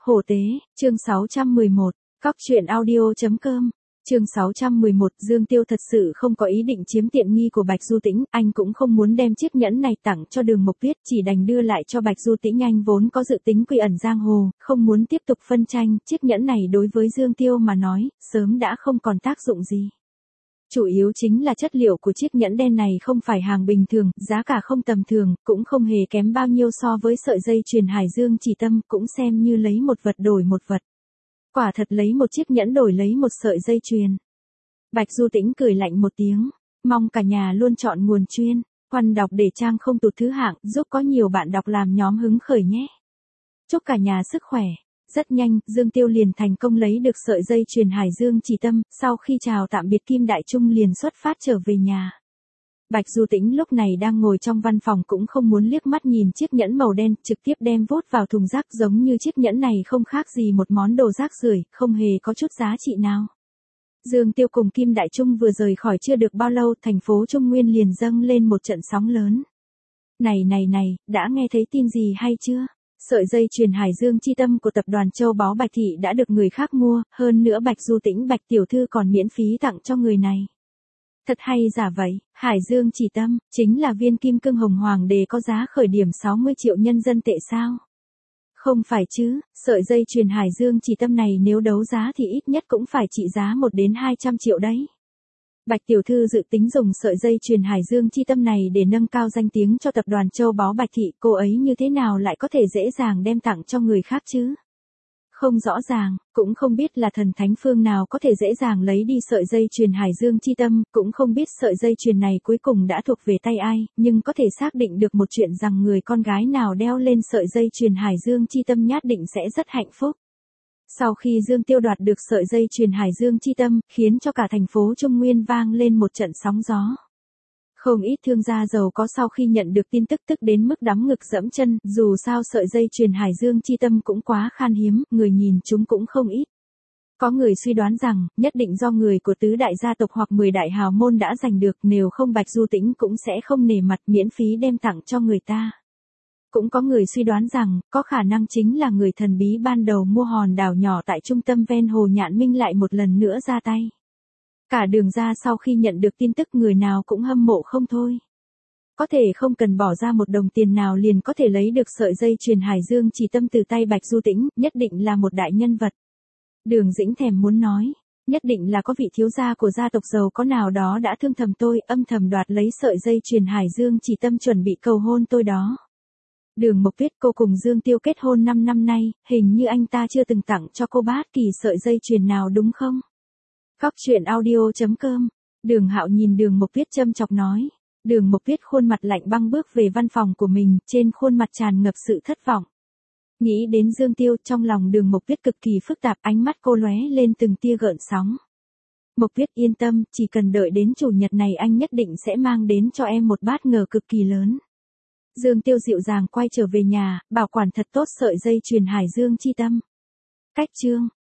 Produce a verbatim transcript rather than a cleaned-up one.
Hổ tế, chương sáu trăm mười một, cóc truyện audio.com, chương sáu trăm mười một, Dương Tiêu thật sự không có ý định chiếm tiện nghi của Bạch Du Tĩnh, anh cũng không muốn đem chiếc nhẫn này tặng cho Đường Mộc Tuyết, chỉ đành đưa lại cho Bạch Du Tĩnh. Anh vốn có dự tính quy ẩn giang hồ, không muốn tiếp tục phân tranh, chiếc nhẫn này đối với Dương Tiêu mà nói, sớm đã không còn tác dụng gì. Chủ yếu chính là chất liệu của chiếc nhẫn đen này không phải hàng bình thường, giá cả không tầm thường, cũng không hề kém bao nhiêu so với sợi dây chuyền Hải Dương Chỉ Tâm, cũng xem như lấy một vật đổi một vật. Quả thật lấy một chiếc nhẫn đổi lấy một sợi dây chuyền. Bạch Du Tĩnh cười lạnh một tiếng, mong cả nhà luôn chọn nguồn chuyên, khoăn đọc để trang không tụt thứ hạng, giúp có nhiều bạn đọc làm nhóm hứng khởi nhé. Chúc cả nhà sức khỏe. Rất nhanh, Dương Tiêu liền thành công lấy được sợi dây chuyền Hải Dương Chỉ Tâm, sau khi chào tạm biệt Kim Đại Trung liền xuất phát trở về nhà. Bạch Du Tĩnh lúc này đang ngồi trong văn phòng cũng không muốn liếc mắt nhìn chiếc nhẫn màu đen, trực tiếp đem vốt vào thùng rác, giống như chiếc nhẫn này không khác gì một món đồ rác rưởi, không hề có chút giá trị nào. Dương Tiêu cùng Kim Đại Trung vừa rời khỏi chưa được bao lâu, thành phố Trung Nguyên liền dâng lên một trận sóng lớn. Này này này, đã nghe thấy tin gì hay chưa? Sợi dây chuyền Hải Dương Chi Tâm của tập đoàn Châu Báu Bạch Thị đã được người khác mua, hơn nữa Bạch Du Tĩnh Bạch tiểu thư còn miễn phí tặng cho người này. Thật hay giả vậy, Hải Dương Chỉ Tâm, chính là viên kim cương hồng hoàng đế có giá khởi điểm sáu mươi triệu nhân dân tệ sao? Không phải chứ, sợi dây chuyền Hải Dương Chỉ Tâm này nếu đấu giá thì ít nhất cũng phải trị giá một đến hai trăm triệu đấy. Bạch tiểu thư dự tính dùng sợi dây chuyền Hải Dương Chi Tâm này để nâng cao danh tiếng cho tập đoàn Châu Báu Bạch Thị, cô ấy như thế nào lại có thể dễ dàng đem tặng cho người khác chứ? Không rõ ràng, cũng không biết là thần thánh phương nào có thể dễ dàng lấy đi sợi dây chuyền Hải Dương Chi Tâm, cũng không biết sợi dây chuyền này cuối cùng đã thuộc về tay ai, nhưng có thể xác định được một chuyện rằng người con gái nào đeo lên sợi dây chuyền Hải Dương Chi Tâm nhất định sẽ rất hạnh phúc. Sau khi Dương Tiêu đoạt được sợi dây chuyền Hải Dương Chi Tâm, khiến cho cả thành phố Trung Nguyên vang lên một trận sóng gió. Không ít thương gia giàu có sau khi nhận được tin tức tức đến mức đấm ngực dẫm chân, dù sao sợi dây chuyền Hải Dương Chi Tâm cũng quá khan hiếm, người nhìn chúng cũng không ít. Có người suy đoán rằng, nhất định do người của tứ đại gia tộc hoặc mười đại hào môn đã giành được, nếu không Bạch Du Tĩnh cũng sẽ không nể mặt miễn phí đem tặng cho người ta. Cũng có người suy đoán rằng, có khả năng chính là người thần bí ban đầu mua hòn đảo nhỏ tại trung tâm ven hồ Nhạn Minh lại một lần nữa ra tay. Cả Đường gia sau khi nhận được tin tức người nào cũng hâm mộ không thôi. Có thể không cần bỏ ra một đồng tiền nào liền có thể lấy được sợi dây chuyền Hải Dương Chỉ Tâm từ tay Bạch Du Tĩnh, nhất định là một đại nhân vật. Đường Dĩnh thèm muốn nói, nhất định là có vị thiếu gia của gia tộc giàu có nào đó đã thương thầm tôi, âm thầm đoạt lấy sợi dây chuyền Hải Dương Chỉ Tâm chuẩn bị cầu hôn tôi đó. Đường Mộc Tuyết, cô cùng Dương Tiêu kết hôn năm năm nay, hình như anh ta chưa từng tặng cho cô bất kỳ sợi dây chuyền nào đúng không? Cóc truyện audio.com, Đường Hạo nhìn Đường Mộc Tuyết châm chọc nói. Đường Mộc Tuyết khuôn mặt lạnh băng bước về văn phòng của mình, trên khuôn mặt tràn ngập sự thất vọng. Nghĩ đến Dương Tiêu, trong lòng Đường Mộc Tuyết cực kỳ phức tạp, ánh mắt cô lóe lên từng tia gợn sóng. Mộc Tuyết yên tâm, chỉ cần đợi đến chủ nhật này anh nhất định sẽ mang đến cho em một bất ngờ cực kỳ lớn. Dương Tiêu dịu dàng quay trở về nhà, bảo quản thật tốt sợi dây chuyền Hải Dương Chi Tâm. Cách chương